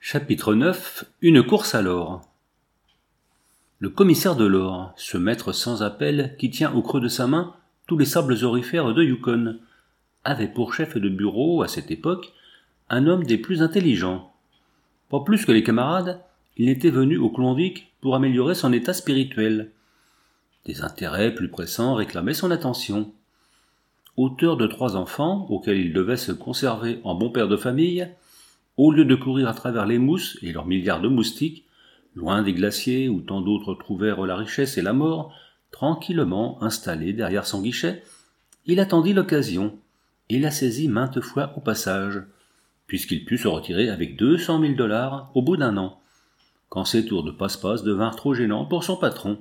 Chapitre 9. Une course à l'or. Le commissaire de l'or, ce maître sans appel qui tient au creux de sa main tous les sables aurifères de Yukon, avait pour chef de bureau, à cette époque, un homme des plus intelligents. Pas plus que les camarades, il n'était venu au Klondike pour améliorer son état spirituel. Des intérêts plus pressants réclamaient son attention. Auteur de 3 enfants, auxquels il devait se conserver en bon père de famille, au lieu de courir à travers les mousses et leurs milliards de moustiques, loin des glaciers où tant d'autres trouvèrent la richesse et la mort, tranquillement installé derrière son guichet, il attendit l'occasion, et la saisit maintes fois au passage, puisqu'il put se retirer avec 200 000 $ au bout d'un an, quand ses tours de passe-passe devinrent trop gênants pour son patron.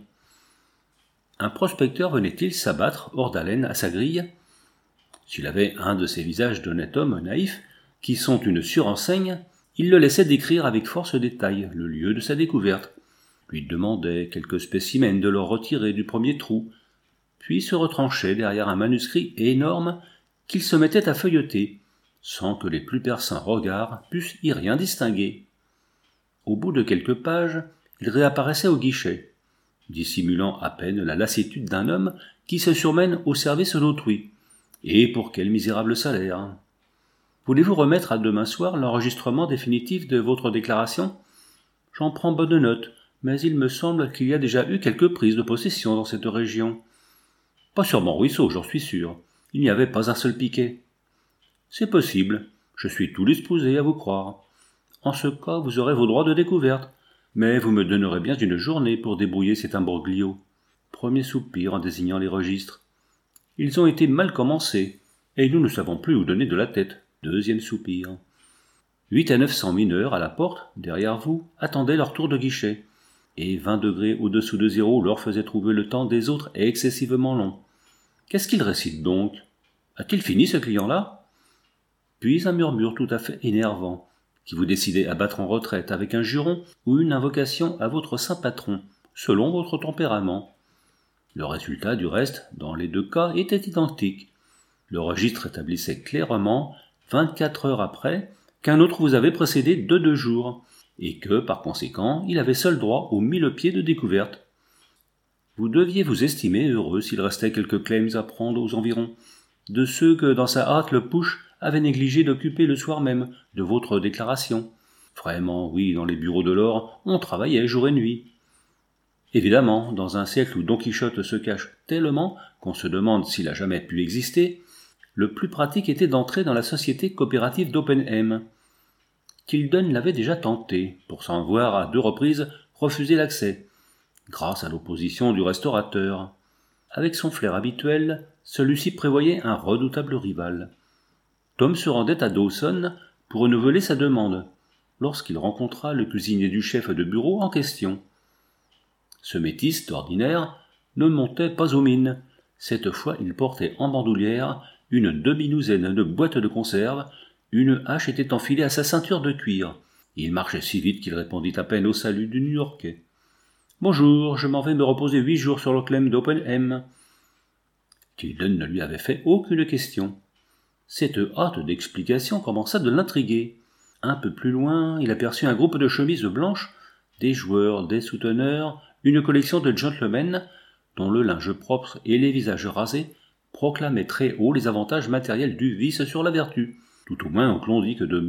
Un prospecteur venait-il s'abattre hors d'haleine à sa grille? S'il avait un de ces visages d'honnête homme naïf, qui sont une surenseigne, il le laissait décrire avec force détail le lieu de sa découverte, lui demandait quelques spécimens de l'or retiré du premier trou, puis se retranchait derrière un manuscrit énorme qu'il se mettait à feuilleter, sans que les plus perçants regards pussent y rien distinguer. Au bout de quelques pages, il réapparaissait au guichet, dissimulant à peine la lassitude d'un homme qui se surmène au service d'autrui. Et pour quel misérable salaire! Voulez-vous remettre à demain soir l'enregistrement définitif de votre déclaration? J'en prends bonne note, mais il me semble qu'il y a déjà eu quelques prises de possession dans cette région. Pas sur mon ruisseau, j'en suis sûr. Il n'y avait pas un seul piquet. C'est possible. Je suis tout disposé à vous croire. En ce cas, vous aurez vos droits de découverte, mais vous me donnerez bien une journée pour débrouiller cet imbroglio. Premier soupir en désignant les registres. Ils ont été mal commencés, et nous ne savons plus où donner de la tête. Deuxième soupir. 800 à 900 mineurs à la porte, derrière vous, attendaient leur tour de guichet, et 20 degrés au-dessous de zéro leur faisaient trouver le temps des autres excessivement long. Qu'est-ce qu'il récite donc? A-t-il fini ce client-là? Puis un murmure tout à fait énervant, qui vous décidait à battre en retraite avec un juron ou une invocation à votre saint patron, selon votre tempérament. Le résultat, du reste, dans les 2 cas, était identique. Le registre établissait clairement 24 heures après, qu'un autre vous avait précédé de 2 jours, et que, par conséquent, il avait seul droit aux 1000 pieds de découverte. Vous deviez vous estimer heureux s'il restait quelques claims à prendre aux environs, de ceux que, dans sa hâte, le push avait négligé d'occuper le soir même de votre déclaration. Vraiment, oui, dans les bureaux de l'or, on travaillait jour et nuit. Évidemment, dans un siècle où Don Quichotte se cache tellement qu'on se demande s'il a jamais pu exister, le plus pratique était d'entrer dans la société coopérative d'Oppenheim. Tilden l'avait déjà tenté, pour s'en voir à 2 reprises refuser l'accès, grâce à l'opposition du restaurateur. Avec son flair habituel, celui-ci prévoyait un redoutable rival. Tom se rendait à Dawson pour renouveler sa demande, lorsqu'il rencontra le cuisinier du chef de bureau en question. Ce métis, d'ordinaire, ne montait pas aux mines. Cette fois, il portait en bandoulière une demi-douzaine de boîtes de conserve, une hache était enfilée à sa ceinture de cuir. Il marchait si vite qu'il répondit à peine au salut du New-Yorkais. « Bonjour, je m'en vais me reposer 8 jours sur le claim d'Oppenheim. » Tilden ne lui avait fait aucune question. Cette hâte d'explication commença de l'intriguer. Un peu plus loin, il aperçut un groupe de chemises blanches, des joueurs, des souteneurs, une collection de gentlemen, dont le linge propre et les visages rasés proclamaient très haut les avantages matériels du vice sur la vertu, tout au moins au Klondike de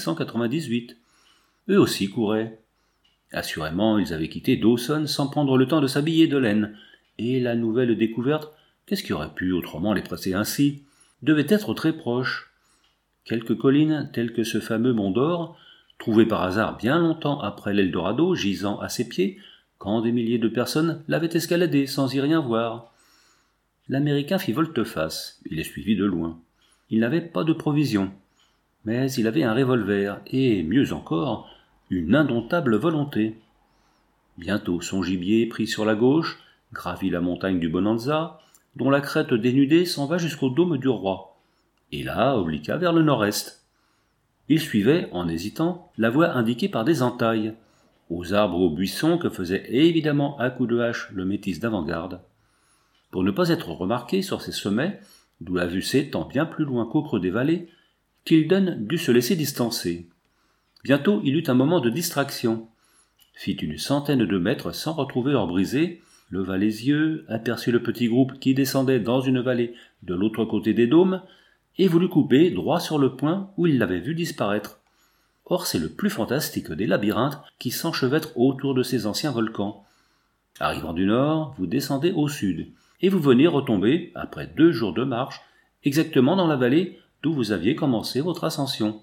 1898. Eux aussi couraient. Assurément, ils avaient quitté Dawson sans prendre le temps de s'habiller de laine, et la nouvelle découverte, qu'est-ce qui aurait pu autrement les presser ainsi, devait être très proche. Quelques collines, telles que ce fameux Mont d'Or, trouvé par hasard bien longtemps après l'Eldorado gisant à ses pieds, quand des milliers de personnes l'avaient escaladé sans y rien voir. L'Américain fit volte-face, il les suivit de loin. Il n'avait pas de provisions, mais il avait un revolver et, mieux encore, une indomptable volonté. Bientôt son gibier prit sur la gauche, gravit la montagne du Bonanza, dont la crête dénudée s'en va jusqu'au dôme du roi, et là obliqua vers le nord-est. Il suivait, en hésitant, la voie indiquée par des entailles, aux arbres ou aux buissons que faisait évidemment à coups de hache le métis d'avant-garde. Pour ne pas être remarqué sur ces sommets, d'où la vue s'étend bien plus loin qu'au creux des vallées, Tilden dut se laisser distancer. Bientôt il eut un moment de distraction, fit une centaine de mètres sans retrouver l'or brisé, leva les yeux, aperçut le petit groupe qui descendait dans une vallée de l'autre côté des dômes, et voulut couper droit sur le point où il l'avait vu disparaître. Or c'est le plus fantastique des labyrinthes qui s'enchevêtrent autour de ces anciens volcans. Arrivant du nord, vous descendez au sud, et vous venez retomber, après 2 jours de marche, exactement dans la vallée d'où vous aviez commencé votre ascension.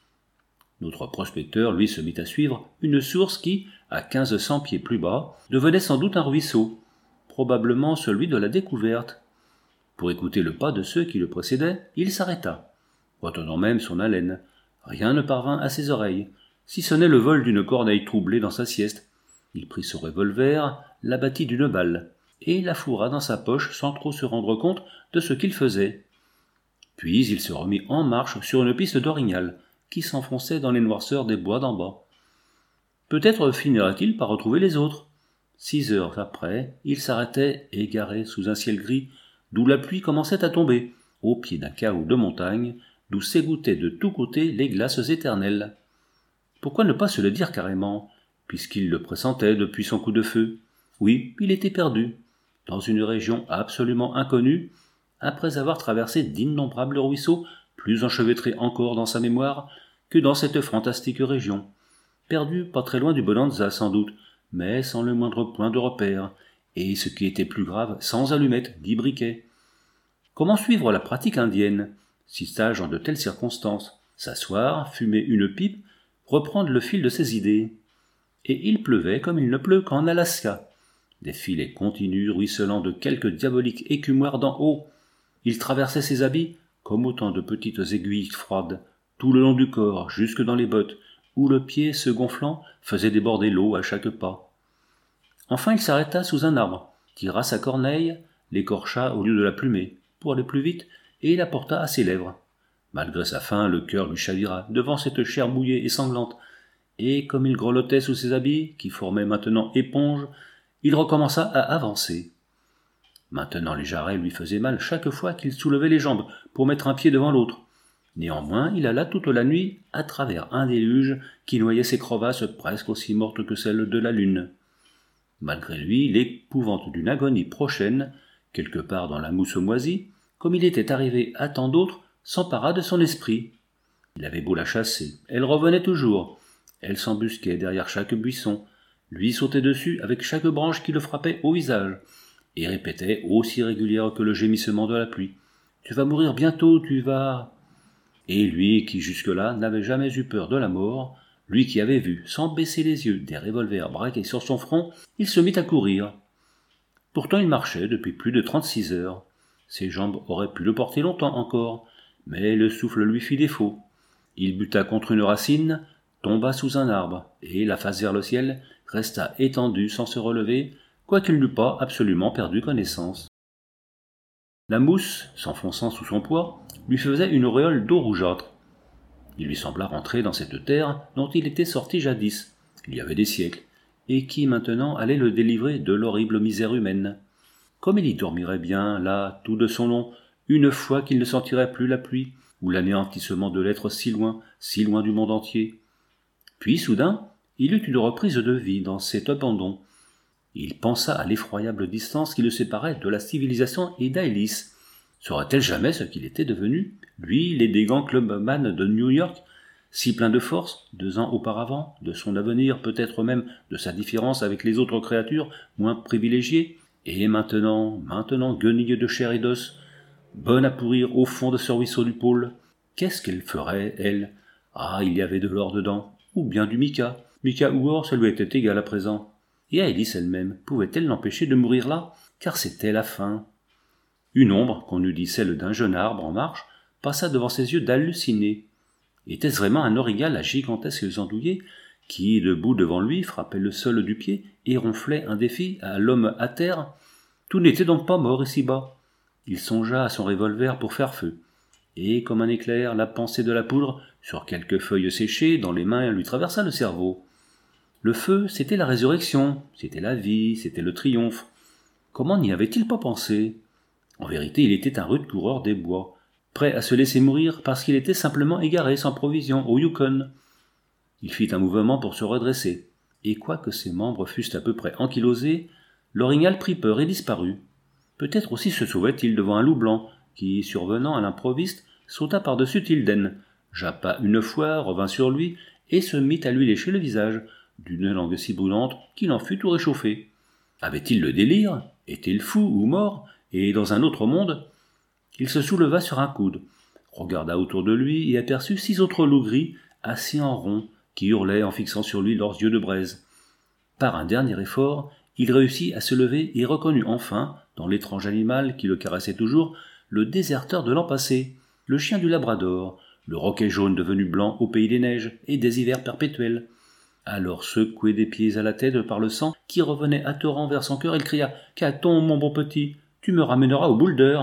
Notre prospecteur, lui, se mit à suivre une source qui, à 1500 pieds plus bas, devenait sans doute un ruisseau, probablement celui de la découverte. Pour écouter le pas de ceux qui le précédaient, il s'arrêta, retenant même son haleine. Rien ne parvint à ses oreilles, si ce n'est le vol d'une corneille troublée dans sa sieste. Il prit son revolver, l'abattit d'une balle, et la fourra dans sa poche sans trop se rendre compte de ce qu'il faisait. Puis il se remit en marche sur une piste d'orignal, qui s'enfonçait dans les noirceurs des bois d'en bas. Peut-être finira-t-il par retrouver les autres. 6 heures après, il s'arrêtait égaré sous un ciel gris, d'où la pluie commençait à tomber, au pied d'un chaos de montagne, d'où s'égouttaient de tous côtés les glaces éternelles. Pourquoi ne pas se le dire carrément, puisqu'il le pressentait depuis son coup de feu? Oui, il était perdu, dans une région absolument inconnue, après avoir traversé d'innombrables ruisseaux, plus enchevêtrés encore dans sa mémoire que dans cette fantastique région. Perdu pas très loin du Bonanza sans doute, mais sans le moindre point de repère, et ce qui était plus grave, sans allumettes, ni briquets. Comment suivre la pratique indienne, si sage en de telles circonstances, s'asseoir, fumer une pipe, reprendre le fil de ses idées? Et il pleuvait comme il ne pleut qu'en Alaska. Des filets continus ruisselant de quelque diabolique écumoire d'en haut. Il traversait ses habits comme autant de petites aiguilles froides, tout le long du corps, jusque dans les bottes, où le pied, se gonflant, faisait déborder l'eau à chaque pas. Enfin il s'arrêta sous un arbre, tira sa corneille, l'écorcha au lieu de la plumer, pour aller plus vite, et la porta à ses lèvres. Malgré sa faim, le cœur lui chavira devant cette chair mouillée et sanglante, et comme il grelottait sous ses habits, qui formaient maintenant éponge, il recommença à avancer. Maintenant les jarrets lui faisaient mal chaque fois qu'il soulevait les jambes pour mettre un pied devant l'autre. Néanmoins, il alla toute la nuit à travers un déluge qui noyait ses crevasses presque aussi mortes que celles de la lune. Malgré lui, l'épouvante d'une agonie prochaine, quelque part dans la mousse moisie, comme il était arrivé à tant d'autres, s'empara de son esprit. Il avait beau la chasser, elle revenait toujours. Elle s'embusquait derrière chaque buisson, lui sautait dessus avec chaque branche qui le frappait au visage, et répétait, aussi régulière que le gémissement de la pluie, « Tu vas mourir bientôt, tu vas... » Et lui, qui jusque-là n'avait jamais eu peur de la mort, lui qui avait vu, sans baisser les yeux, des revolvers braqués sur son front, il se mit à courir. Pourtant il marchait depuis plus de 36 heures. Ses jambes auraient pu le porter longtemps encore, mais le souffle lui fit défaut. Il buta contre une racine, tomba sous un arbre, et, la face vers le ciel, resta étendu sans se relever, quoiqu'il n'eût pas absolument perdu connaissance. La mousse, s'enfonçant sous son poids, lui faisait une auréole d'eau rougeâtre. Il lui sembla rentrer dans cette terre dont il était sorti jadis, il y avait des siècles, et qui maintenant allait le délivrer de l'horrible misère humaine. Comme il y dormirait bien, là, tout de son long, une fois qu'il ne sentirait plus la pluie, ou l'anéantissement de l'être si loin du monde entier. Puis, soudain, il eut une reprise de vie dans cet abandon. Il pensa à l'effroyable distance qui le séparait de la civilisation et d'Aélis. Saurait-elle jamais ce qu'il était devenu, lui, l'élégant clubman de New York, si plein de force, 2 ans auparavant, de son avenir, peut-être même de sa différence avec les autres créatures moins privilégiées, et maintenant guenille de chair et d'os, bonne à pourrir au fond de ce ruisseau du pôle. Qu'est-ce qu'elle ferait, elle? Ah, il y avait de l'or dedans, ou bien du mica. Mica ou or, ça lui était égal à présent. Et Aélis elle-même, pouvait-elle l'empêcher de mourir là? Car c'était la fin. Une ombre, qu'on eût dit celle d'un jeune arbre en marche, passa devant ses yeux d'halluciné. Était-ce vraiment un orignal à gigantesques andouillés qui, debout devant lui, frappait le sol du pied et ronflait un défi à l'homme à terre? Tout n'était donc pas mort ici-bas. Il songea à son revolver pour faire feu. Et, comme un éclair, la pensée de la poudre, sur quelques feuilles séchées, dans les mains, lui traversa le cerveau. Le feu, c'était la résurrection, c'était la vie, c'était le triomphe. Comment n'y avait-il pas pensé? En vérité, il était un rude coureur des bois, prêt à se laisser mourir parce qu'il était simplement égaré sans provision au Yukon. Il fit un mouvement pour se redresser, et quoique ses membres fussent à peu près ankylosés, l'orignal prit peur et disparut. Peut-être aussi se sauvait-il devant un loup blanc, qui, survenant à l'improviste, sauta par-dessus Tilden, jappa une fois, revint sur lui, et se mit à lui lécher le visage, d'une langue si brûlante qu'il en fut tout réchauffé. Avait-il le délire? Était-il fou ou mort? Et dans un autre monde? Il se souleva sur un coude, regarda autour de lui et aperçut 6 autres loups gris, assis en rond, qui hurlaient en fixant sur lui leurs yeux de braise. Par un dernier effort, il réussit à se lever et reconnut enfin, dans l'étrange animal qui le caressait toujours, le déserteur de l'an passé, le chien du Labrador, le roquet jaune devenu blanc au pays des neiges et des hivers perpétuels. Alors, secoué des pieds à la tête par le sang qui revenait à torrent vers son cœur, il cria « Qu'a-t-on, mon bon petit? Tu me ramèneras au boulder !»